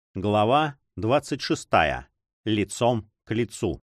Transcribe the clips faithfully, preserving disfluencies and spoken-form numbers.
Глава двадцать шестая. Лицом к лицу.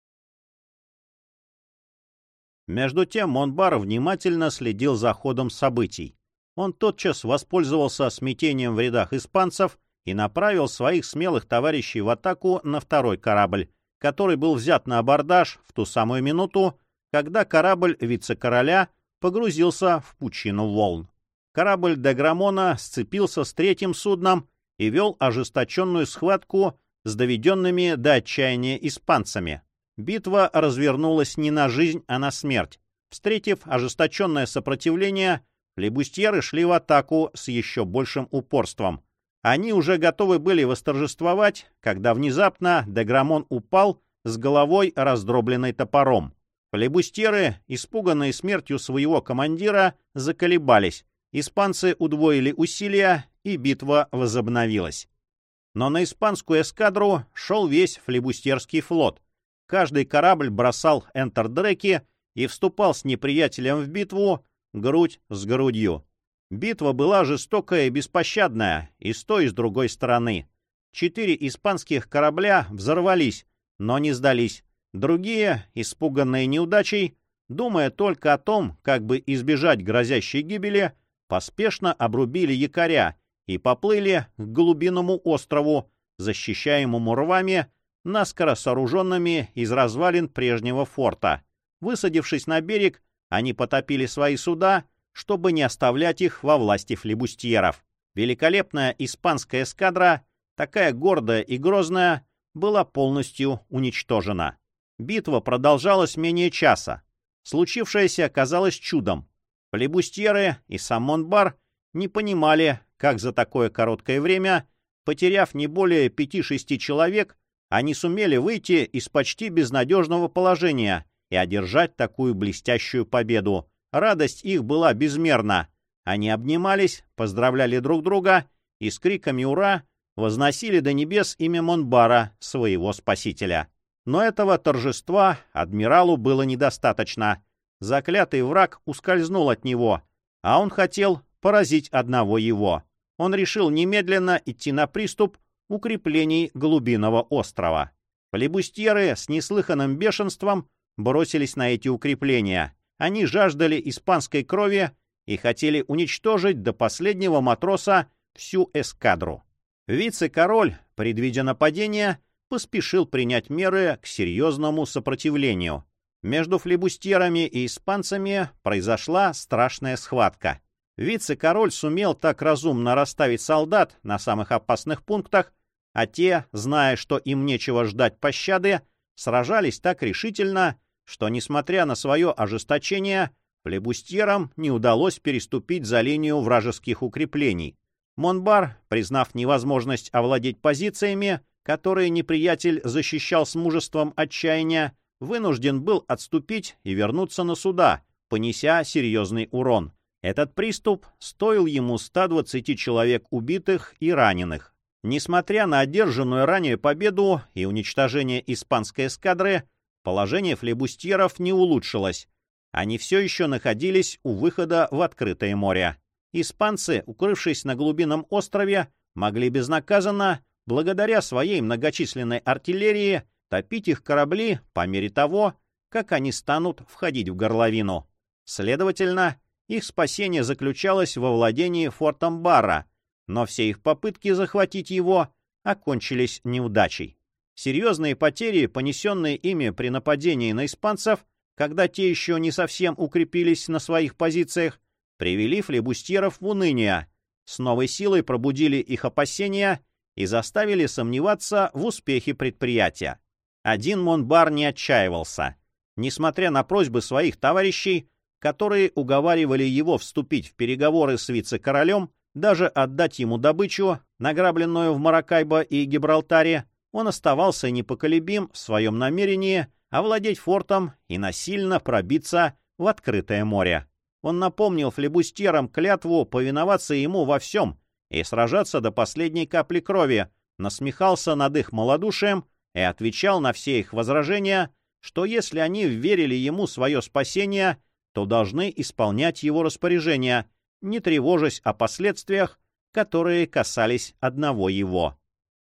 Между тем Монбар внимательно следил за ходом событий. Он тотчас воспользовался смятением в рядах испанцев и направил своих смелых товарищей в атаку на второй корабль, который был взят на абордаж в ту самую минуту, когда корабль вице-короля погрузился в пучину волн. Корабль де Грамона сцепился с третьим судном и вел ожесточенную схватку с доведенными до отчаяния испанцами. Битва развернулась не на жизнь, а на смерть. Встретив ожесточенное сопротивление, флибустьеры шли в атаку с еще большим упорством. Они уже готовы были восторжествовать, когда внезапно де Грамон упал с головой, раздробленной топором. Флибустьеры, испуганные смертью своего командира, заколебались. Испанцы удвоили усилия, и битва возобновилась. Но на испанскую эскадру шел весь флибустьерский флот. Каждый корабль бросал энтердреки и вступал с неприятелем в битву грудь с грудью. Битва была жестокая и беспощадная и с той, и с другой стороны. Четыре испанских корабля взорвались, но не сдались. Другие, испуганные неудачей, думая только о том, как бы избежать грозящей гибели, поспешно обрубили якоря и поплыли к глубинному острову, защищаемому рвами, наскоро сооруженными из развалин прежнего форта. Высадившись на берег, они потопили свои суда, чтобы не оставлять их во власти флибустьеров. Великолепная испанская эскадра, такая гордая и грозная, была полностью уничтожена. Битва продолжалась менее часа. Случившееся оказалось чудом. Флибустьеры и сам Монбар не понимали, как за такое короткое время, потеряв не более пяти-шести человек, они сумели выйти из почти безнадежного положения и одержать такую блестящую победу. Радость их была безмерна. Они обнимались, поздравляли друг друга и с криками «Ура!» возносили до небес имя Монбара, своего спасителя. Но этого торжества адмиралу было недостаточно. Заклятый враг ускользнул от него, а он хотел поразить одного его. Он решил немедленно идти на приступ укреплений глубинного острова. Флибустьеры с неслыханным бешенством бросились на эти укрепления. Они жаждали испанской крови и хотели уничтожить до последнего матроса всю эскадру. Вице-король, предвидя нападение, поспешил принять меры к серьезному сопротивлению. Между флибустьерами и испанцами произошла страшная схватка. Вице-король сумел так разумно расставить солдат на самых опасных пунктах, а те, зная, что им нечего ждать пощады, сражались так решительно, что, несмотря на свое ожесточение, флибустьерам не удалось переступить за линию вражеских укреплений. Монбар, признав невозможность овладеть позициями, которые неприятель защищал с мужеством отчаяния, вынужден был отступить и вернуться на суда, понеся серьезный урон. Этот приступ стоил ему ста двадцати человек убитых и раненых. Несмотря на одержанную ранее победу и уничтожение испанской эскадры, положение флибустьеров не улучшилось. Они все еще находились у выхода в открытое море. Испанцы, укрывшись на глубинном острове, могли безнаказанно, благодаря своей многочисленной артиллерии, топить их корабли по мере того, как они станут входить в горловину. Следовательно, их спасение заключалось во владении фортом Барра, но все их попытки захватить его окончились неудачей. Серьезные потери, понесенные ими при нападении на испанцев, когда те еще не совсем укрепились на своих позициях, привели флибустьеров в уныние, с новой силой пробудили их опасения и заставили сомневаться в успехе предприятия. Один Монбар не отчаивался. Несмотря на просьбы своих товарищей, которые уговаривали его вступить в переговоры с вице-королем, даже отдать ему добычу, награбленную в Маракайбо и Гибралтаре, он оставался непоколебим в своем намерении овладеть фортом и насильно пробиться в открытое море. Он напомнил флибустьерам клятву повиноваться ему во всем и сражаться до последней капли крови, насмехался над их малодушием и отвечал на все их возражения, что если они верили ему свое спасение, то должны исполнять его распоряжения, не тревожась о последствиях, которые касались одного его.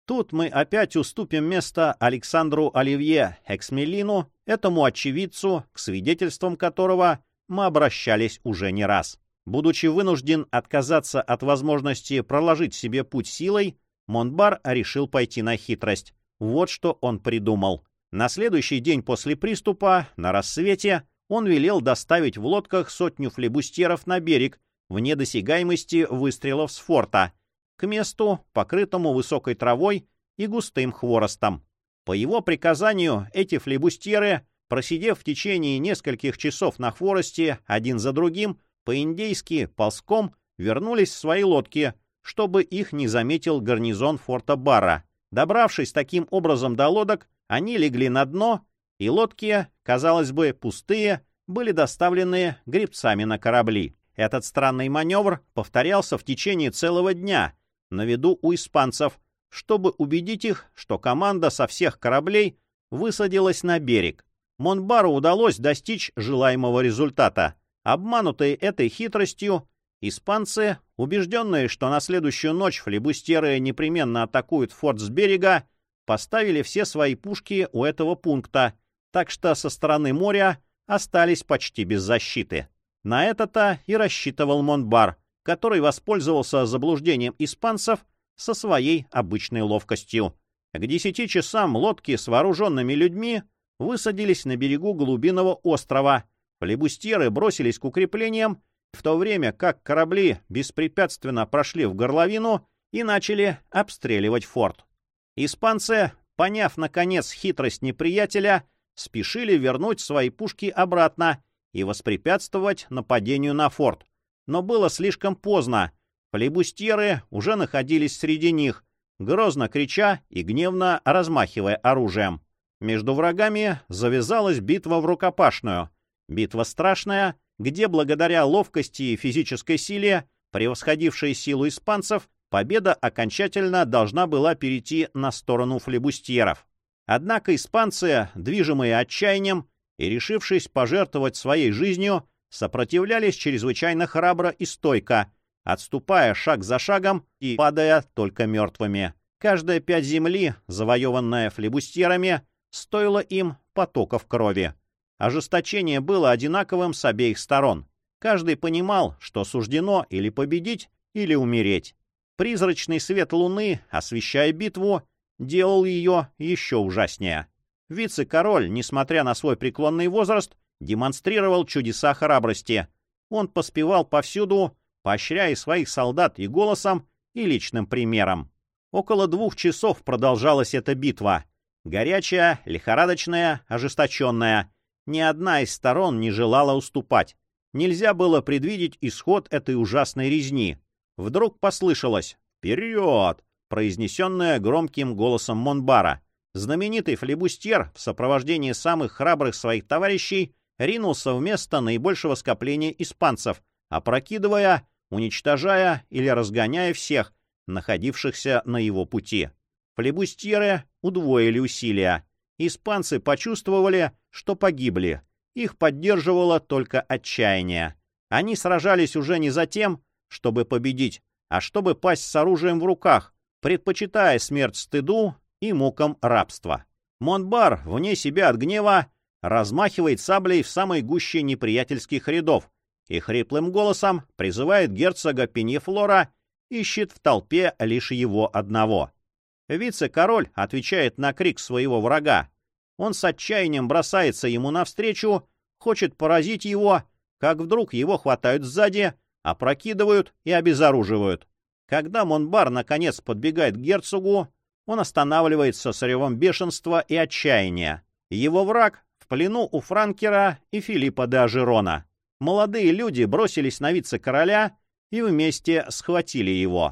Тут мы опять уступим место Александру Оливье Эксмелину, этому очевидцу, к свидетельствам которого мы обращались уже не раз. Будучи вынужден отказаться от возможности проложить себе путь силой, Монбар решил пойти на хитрость. Вот что он придумал. На следующий день после приступа, на рассвете, он велел доставить в лодках сотню флебустьеров на берег, вне досягаемости выстрелов с форта, к месту, покрытому высокой травой и густым хворостом. По его приказанию эти флебустьеры, просидев в течение нескольких часов на хворосте один за другим, по-индейски ползком вернулись в свои лодки, чтобы их не заметил гарнизон форта Барра. Добравшись таким образом до лодок, они легли на дно, и лодки, казалось бы, пустые, были доставлены гребцами на корабли. Этот странный маневр повторялся в течение целого дня на виду у испанцев, чтобы убедить их, что команда со всех кораблей высадилась на берег. Монбару удалось достичь желаемого результата. Обманутые этой хитростью, испанцы, убежденные, что на следующую ночь флебустьеры непременно атакуют форт с берега, поставили все свои пушки у этого пункта, так что со стороны моря остались почти без защиты. На это-то и рассчитывал Монбар, который воспользовался заблуждением испанцев со своей обычной ловкостью. К десяти часам лодки с вооруженными людьми высадились на берегу глубинного острова. Флебустьеры бросились к укреплениям, в то время как корабли беспрепятственно прошли в горловину и начали обстреливать форт. Испанцы, поняв наконец хитрость неприятеля, спешили вернуть свои пушки обратно и воспрепятствовать нападению на форт. Но было слишком поздно. Флебустьеры уже находились среди них, грозно крича и гневно размахивая оружием. Между врагами завязалась битва в рукопашную. Битва страшная, где благодаря ловкости и физической силе, превосходившей силу испанцев, победа окончательно должна была перейти на сторону флебустьеров. Однако испанцы, движимые отчаянием и решившись пожертвовать своей жизнью, сопротивлялись чрезвычайно храбро и стойко, отступая шаг за шагом и падая только мертвыми. Каждая пядь земли, завоеванная флебустьерами, стоила им потоков крови. Ожесточение было одинаковым с обеих сторон. Каждый понимал, что суждено или победить, или умереть. Призрачный свет луны, освещая битву, делал ее еще ужаснее. Вице-король, несмотря на свой преклонный возраст, демонстрировал чудеса храбрости. Он поспевал повсюду, поощряя своих солдат и голосом, и личным примером. Около двух часов продолжалась эта битва. Горячая, лихорадочная, ожесточенная. Ни одна из сторон не желала уступать. Нельзя было предвидеть исход этой ужасной резни. Вдруг послышалось «Вперед!», произнесенное громким голосом Монбара. Знаменитый флебустьер в сопровождении самых храбрых своих товарищей ринулся в место наибольшего скопления испанцев, опрокидывая, уничтожая или разгоняя всех, находившихся на его пути. Флебустьеры удвоили усилия. Испанцы почувствовали, что погибли. Их поддерживало только отчаяние. Они сражались уже не за тем, чтобы победить, а чтобы пасть с оружием в руках, предпочитая смерть стыду и мукам рабства. Монбар, вне себя от гнева, размахивает саблей в самой гуще неприятельских рядов и хриплым голосом призывает герцога Пеньефлора, ищет в толпе лишь его одного. Вице-король отвечает на крик своего врага. Он с отчаянием бросается ему навстречу, хочет поразить его, как вдруг его хватают сзади, опрокидывают и обезоруживают. Когда Монбар наконец подбегает к герцогу, он останавливается с ревом бешенства и отчаяния. Его враг в плену у Франкера и Филиппа де Ажерона. Молодые люди бросились на вице-короля и вместе схватили его.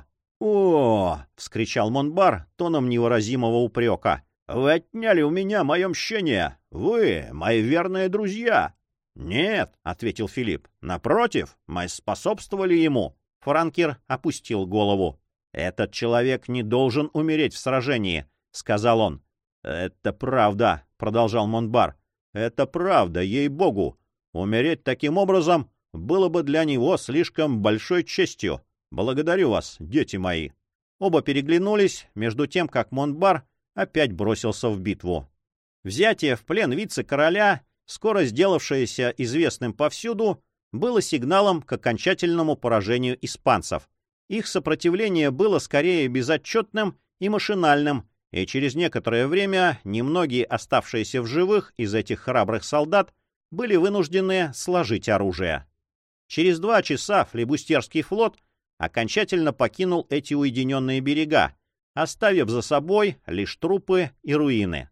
«О!» — вскричал Монбар тоном невыразимого упрека. «Вы отняли у меня мое мщение! Вы, мои верные друзья!» «Нет», — ответил Филипп, — «напротив, мы способствовали ему». Франкер опустил голову. «Этот человек не должен умереть в сражении», — сказал он. «Это правда», — продолжал Монбар. «Это правда, ей-богу. Умереть таким образом было бы для него слишком большой честью. Благодарю вас, дети мои». Оба переглянулись, между тем, как Монбар опять бросился в битву. Взятие в плен вице-короля, скоро сделавшееся известным повсюду, было сигналом к окончательному поражению испанцев. Их сопротивление было скорее безотчетным и машинальным, и через некоторое время немногие оставшиеся в живых из этих храбрых солдат были вынуждены сложить оружие. Через два часа флибустерский флот окончательно покинул эти уединенные берега, оставив за собой лишь трупы и руины.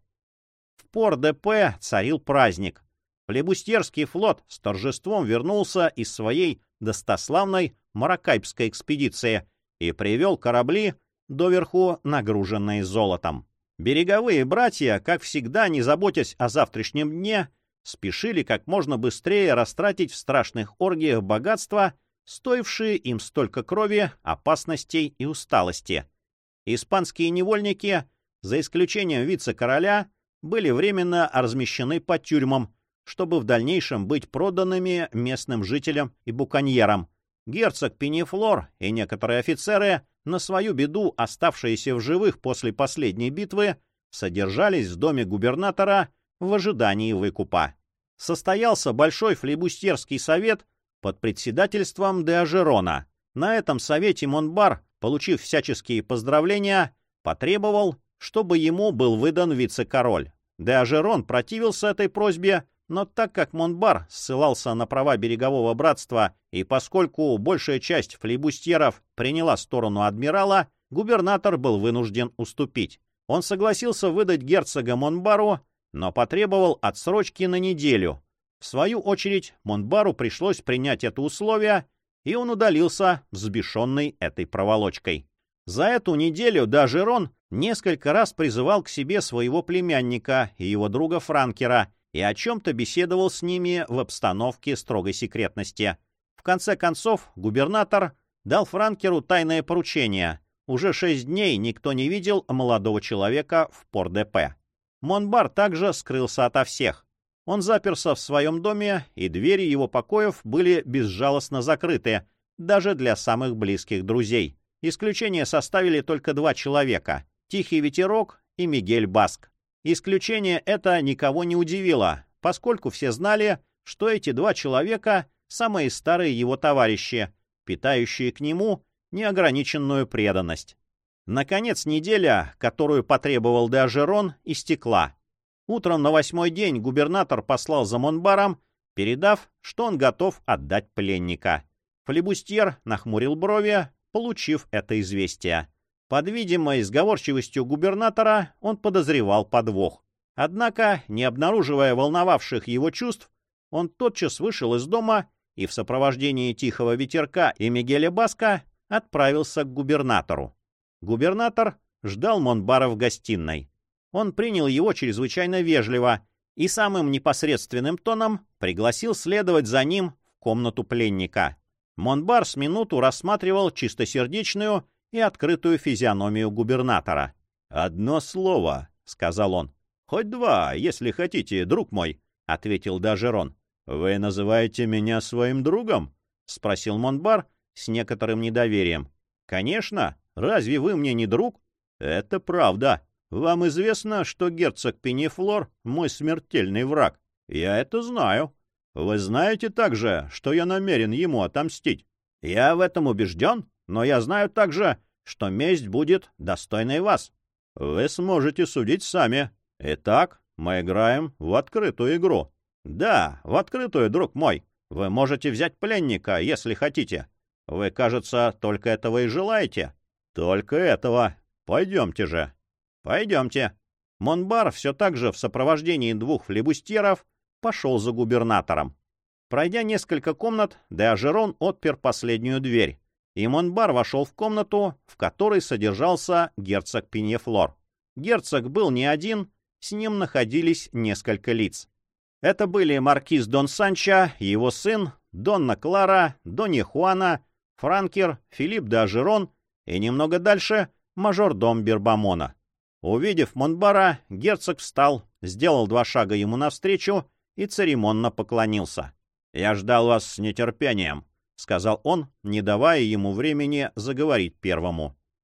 В Пор-де-Пе царил праздник. Флибустерский флот с торжеством вернулся из своей достославной Маракайбской экспедиции и привел корабли, доверху нагруженные золотом. Береговые братья, как всегда, не заботясь о завтрашнем дне, спешили как можно быстрее растратить в страшных оргиях богатства, стоившие им столько крови, опасностей и усталости. Испанские невольники, за исключением вице-короля, были временно размещены по тюрьмам, чтобы в дальнейшем быть проданными местным жителям и буконьерам. Герцог Пенефлор и некоторые офицеры, на свою беду оставшиеся в живых после последней битвы, содержались в доме губернатора в ожидании выкупа. Состоялся большой флибустерский совет под председательством де Ажерона. На этом совете Монбар, получив всяческие поздравления, потребовал, чтобы ему был выдан вице-король. Де Ажерон противился этой просьбе, но так как Монбар ссылался на права берегового братства, и поскольку большая часть флибустьеров приняла сторону адмирала, губернатор был вынужден уступить. Он согласился выдать герцога Монбару, но потребовал отсрочки на неделю. В свою очередь Монбару пришлось принять это условие, и он удалился, взбешенный этой проволочкой. За эту неделю де Ажерон несколько раз призывал к себе своего племянника и его друга Франкера и о чем-то беседовал с ними в обстановке строгой секретности. В конце концов, губернатор дал Франкеру тайное поручение. Уже шесть дней никто не видел молодого человека в Пор-де-Пе. Монбар также скрылся ото всех. Он заперся в своем доме, и двери его покоев были безжалостно закрыты, даже для самых близких друзей. Исключение составили только два человека — Тихий Ветерок и Мигель Баск. Исключение это никого не удивило, поскольку все знали, что эти два человека — самые старые его товарищи, питающие к нему неограниченную преданность. Наконец, неделя, которую потребовал де Ажерон, истекла. Утром на восьмой день губернатор послал за Монбаром, передав, что он готов отдать пленника. Флибустьер нахмурил брови, получив это известие. Под видимой сговорчивостью губернатора он подозревал подвох. Однако, не обнаруживая волновавших его чувств, он тотчас вышел из дома и в сопровождении Тихого Ветерка и Мигеля Баска отправился к губернатору. Губернатор ждал Монбара в гостиной. Он принял его чрезвычайно вежливо и самым непосредственным тоном пригласил следовать за ним в комнату пленника. Монбар с минуту рассматривал чистосердечную и открытую физиономию губернатора. «Одно слово», — сказал он. «Хоть два, если хотите, друг мой», — ответил де Ажерон. «Вы называете меня своим другом?» — спросил Монбар с некоторым недоверием. «Конечно. Разве вы мне не друг?» «Это правда. Вам известно, что герцог Пенефлор — мой смертельный враг. Я это знаю. Вы знаете также, что я намерен ему отомстить. Я в этом убежден, но я знаю также, что месть будет достойной вас. Вы сможете судить сами. Итак, мы играем в открытую игру». «Да, в открытую, друг мой. Вы можете взять пленника, если хотите. Вы, кажется, только этого и желаете». «Только этого. Пойдемте же». «Пойдемте». Монбар, все так же в сопровождении двух флибустьеров, пошел за губернатором. Пройдя несколько комнат, де Ажерон отпер последнюю дверь, и Монбар вошел в комнату, в которой содержался герцог Пенефлор. Герцог был не один, с ним находились несколько лиц. Это были маркиз Дон Санчо, его сын, Донна Клара, Донья Хуана, Франкер, Филипп де Ажерон и немного дальше мажордом Бирбамона. Увидев Монбара, герцог встал, сделал два шага ему навстречу и церемонно поклонился. «Я ждал вас с нетерпением», — сказал он, не давая ему времени заговорить первому.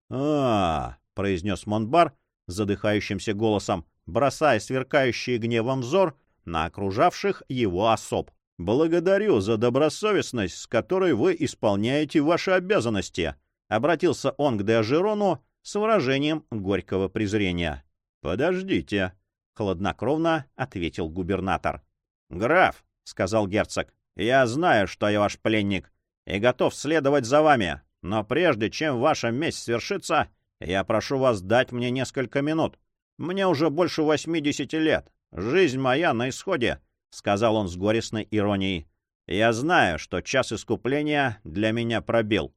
а, произнес Монбар задыхающимся голосом, бросая сверкающий гневом взор на окружавших его особ. «Благодарю за добросовестность, с которой вы исполняете ваши обязанности», — обратился он к Деожерону с выражением горького презрения. «Подождите», — хладнокровно ответил губернатор. «Граф», — сказал герцог, — «я знаю, что я ваш пленник, и готов следовать за вами, но прежде чем ваша месть свершится, я прошу вас дать мне несколько минут. Мне уже больше восьмидесяти лет. Жизнь моя на исходе», — сказал он с горестной иронией. «Я знаю, что час искупления для меня пробил».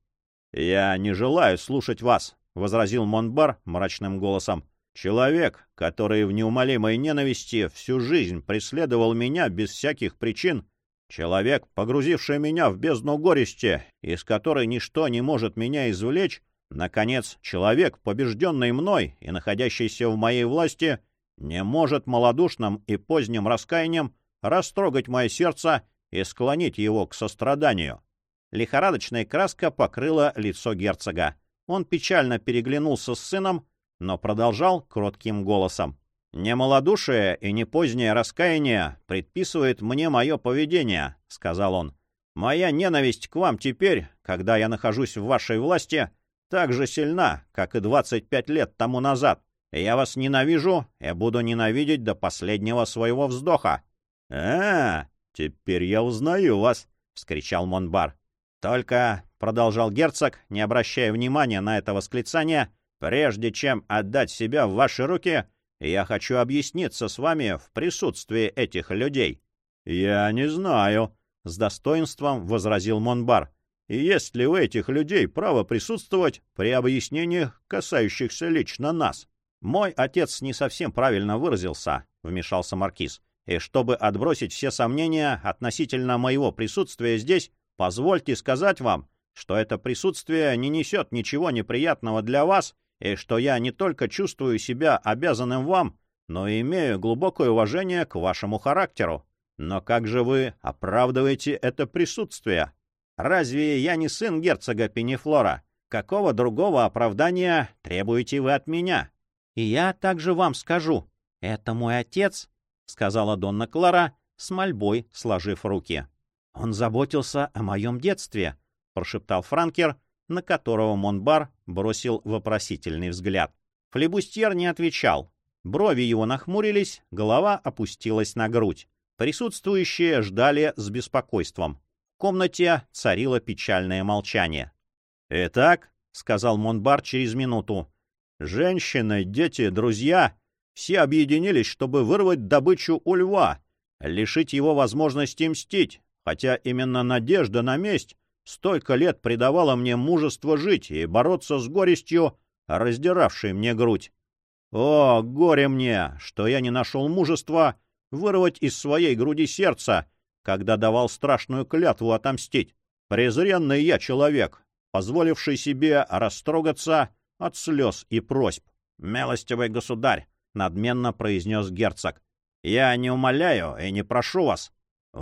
«Я не желаю слушать вас», — возразил Монбар мрачным голосом. «Человек, который в неумолимой ненависти всю жизнь преследовал меня без всяких причин, человек, погрузивший меня в бездну горести, из которой ничто не может меня извлечь, наконец, человек, побежденный мной и находящийся в моей власти, не может малодушным и поздним раскаянием растрогать мое сердце и склонить его к состраданию». Лихорадочная краска покрыла лицо герцога. Он печально переглянулся с сыном, но продолжал кротким голосом. «Не малодушие и не позднее раскаяние предписывает мне мое поведение», — сказал он. «Моя ненависть к вам теперь, когда я нахожусь в вашей власти, так же сильна, как и двадцать пять лет тому назад. Я вас ненавижу и буду ненавидеть до последнего своего вздоха». «А, теперь я узнаю вас», — вскричал Монбар. «Только», — продолжал герцог, не обращая внимания на это восклицание, «прежде чем отдать себя в ваши руки, я хочу объясниться с вами в присутствии этих людей». «Я не знаю», — с достоинством возразил Монбар. «И есть ли у этих людей право присутствовать при объяснениях, касающихся лично нас?» «Мой отец не совсем правильно выразился», — вмешался маркиз. «И чтобы отбросить все сомнения относительно моего присутствия здесь, позвольте сказать вам, что это присутствие не несет ничего неприятного для вас, и что я не только чувствую себя обязанным вам, но и имею глубокое уважение к вашему характеру. Но как же вы оправдываете это присутствие? Разве я не сын герцога Пеннифлора? Какого другого оправдания требуете вы от меня?» «И я также вам скажу. Это мой отец», — сказала Донна Клара, с мольбой сложив руки. «Он заботился о моем детстве», — прошептал франкер, на которого Монбар бросил вопросительный взгляд. Флебустьер не отвечал. Брови его нахмурились, голова опустилась на грудь. Присутствующие ждали с беспокойством. В комнате царило печальное молчание. «Итак», — сказал Монбар через минуту, — «женщины, дети, друзья, все объединились, чтобы вырвать добычу у льва, лишить его возможности мстить, хотя именно надежда на месть столько лет придавала мне мужество жить и бороться с горестью, раздиравшей мне грудь. О, горе мне, что я не нашел мужества вырвать из своей груди сердце, когда давал страшную клятву отомстить. Презренный я человек, позволивший себе растрогаться от слез и просьб. «Милостивый государь», — надменно произнес герцог, — «я не умоляю и не прошу вас».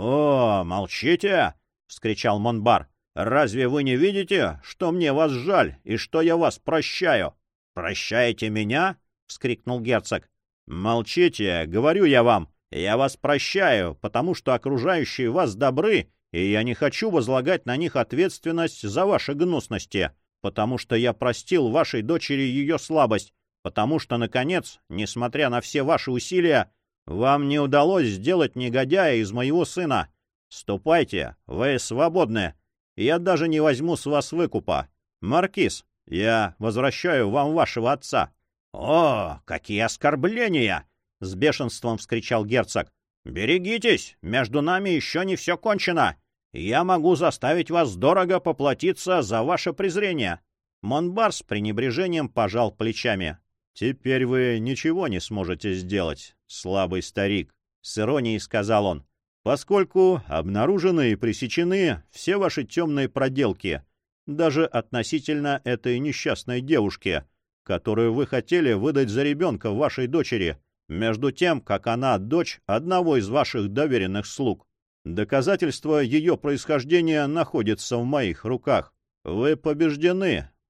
«О, молчите!» — вскричал Монбар. «Разве вы не видите, что мне вас жаль и что я вас прощаю?» «Прощаете меня?» — вскрикнул герцог. «Молчите, говорю я вам. Я вас прощаю, потому что окружающие вас добры, и я не хочу возлагать на них ответственность за ваши гнусности, потому что я простил вашей дочери ее слабость, потому что, наконец, несмотря на все ваши усилия, вам не удалось сделать негодяя из моего сына. Ступайте, вы свободны. Я даже не возьму с вас выкупа. Маркиз, я возвращаю вам вашего отца». «О, какие оскорбления!» — с бешенством вскричал герцог. «Берегитесь, между нами еще не все кончено. Я могу заставить вас дорого поплатиться за ваше презрение». Монбар с пренебрежением пожал плечами. «Теперь вы ничего не сможете сделать, слабый старик», — с иронией сказал он, «поскольку обнаружены и пресечены все ваши темные проделки, даже относительно этой несчастной девушки, которую вы хотели выдать за ребенка вашей дочери, между тем, как она дочь одного из ваших доверенных слуг. Доказательство ее происхождения находится в моих руках. Вы побеждены,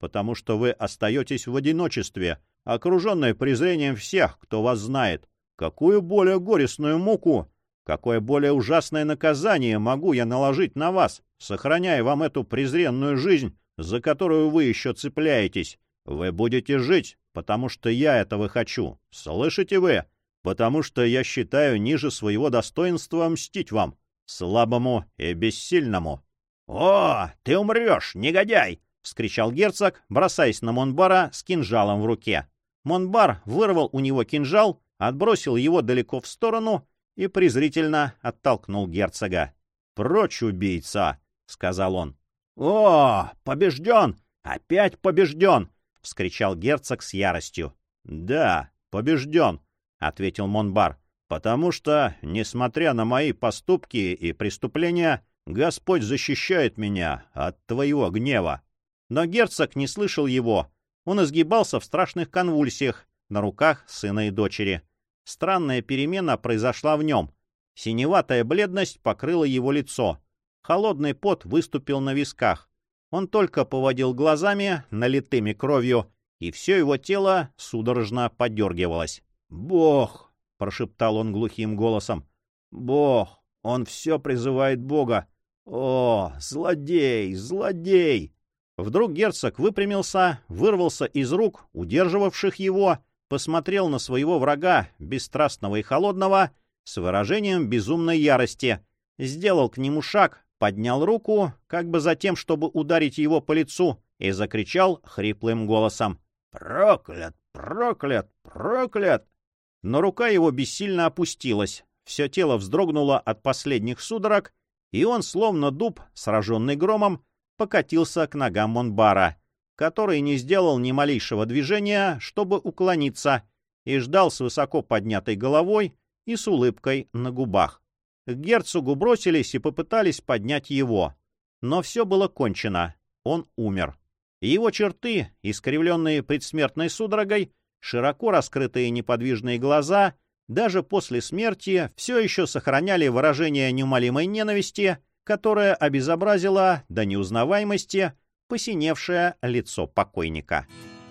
потому что вы остаетесь в одиночестве, окруженные презрением всех, кто вас знает. Какую более горестную муку, какое более ужасное наказание могу я наложить на вас, сохраняя вам эту презренную жизнь, за которую вы еще цепляетесь? Вы будете жить, потому что я этого хочу. Слышите вы? Потому что я считаю ниже своего достоинства мстить вам, слабому и бессильному. — О, ты умрешь, негодяй! — вскричал герцог, бросаясь на Монбара с кинжалом в руке. Монбар вырвал у него кинжал, отбросил его далеко в сторону и презрительно оттолкнул герцога. — Прочь, убийца! — сказал он. — О, побежден! Опять побежден! — вскричал герцог с яростью. — Да, побежден! — ответил Монбар. — Потому что, несмотря на мои поступки и преступления, Господь защищает меня от твоего гнева. Но герцог не слышал его. Он изгибался в страшных конвульсиях на руках сына и дочери. Странная перемена произошла в нем. Синеватая бледность покрыла его лицо. Холодный пот выступил на висках. Он только поводил глазами, налитыми кровью, и все его тело судорожно подергивалось. «Бог!» — прошептал он глухим голосом. «Бог! Он все призывает Бога! О, злодей! Злодей!» Вдруг герцог выпрямился, вырвался из рук, удерживавших его, посмотрел на своего врага, бесстрастного и холодного, с выражением безумной ярости, сделал к нему шаг, поднял руку, как бы за тем, чтобы ударить его по лицу, и закричал хриплым голосом: «Проклят! Проклят! Проклят!» Но рука его бессильно опустилась, все тело вздрогнуло от последних судорог, и он, словно дуб, сраженный громом, покатился к ногам Монбара, который не сделал ни малейшего движения, чтобы уклониться, и ждал с высоко поднятой головой и с улыбкой на губах. К герцогу бросились и попытались поднять его. Но все было кончено. Он умер. Его черты, искривленные предсмертной судорогой, широко раскрытые неподвижные глаза, даже после смерти все еще сохраняли выражение неумолимой ненависти, которое обезобразило до неузнаваемости посиневшее лицо покойника.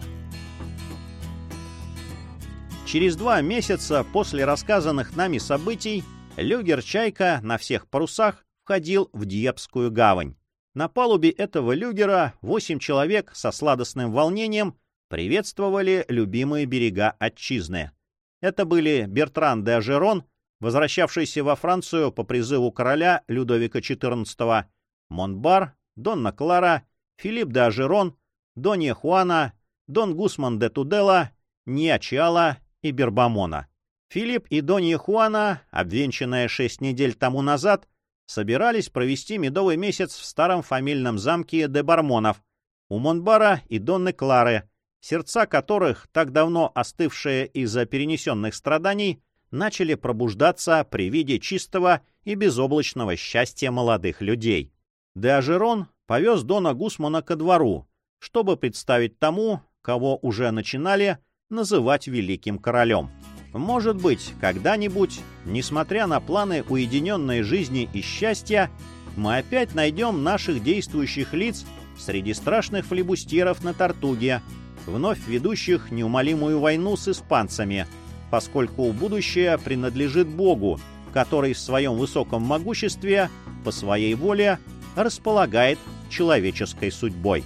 Через два месяца после рассказанных нами событий люгер «Чайка» на всех парусах входил в Дьепскую гавань. На палубе этого люгера восемь человек со сладостным волнением приветствовали любимые берега отчизны. Это были Бертран де Ажерон, возвращавшийся во Францию по призыву короля Людовика четырнадцатого, Монбар, Донна Клара, Филипп де Ажерон, Донья Хуана, Дон Гусман де Тудела, Ниачиала и Бербамона. Филипп и Донья Хуана, обвенчанные шесть недель тому назад, собирались провести медовый месяц в старом фамильном замке де Бармонов у Монбара и Донны Клары, сердца которых, так давно остывшие из-за перенесенных страданий, начали пробуждаться при виде чистого и безоблачного счастья молодых людей. Де Ажерон повез Дона Гусмана ко двору, чтобы представить тому, кого уже начинали называть великим королем. Может быть, когда-нибудь, несмотря на планы уединенной жизни и счастья, мы опять найдем наших действующих лиц среди страшных флибустьеров на Тартуге, вновь ведущих неумолимую войну с испанцами, поскольку будущее принадлежит Богу, который в своем высоком могуществе, по своей воле, располагает человеческой судьбой.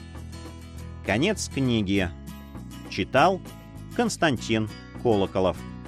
Конец книги. Читал Константин Колоколов.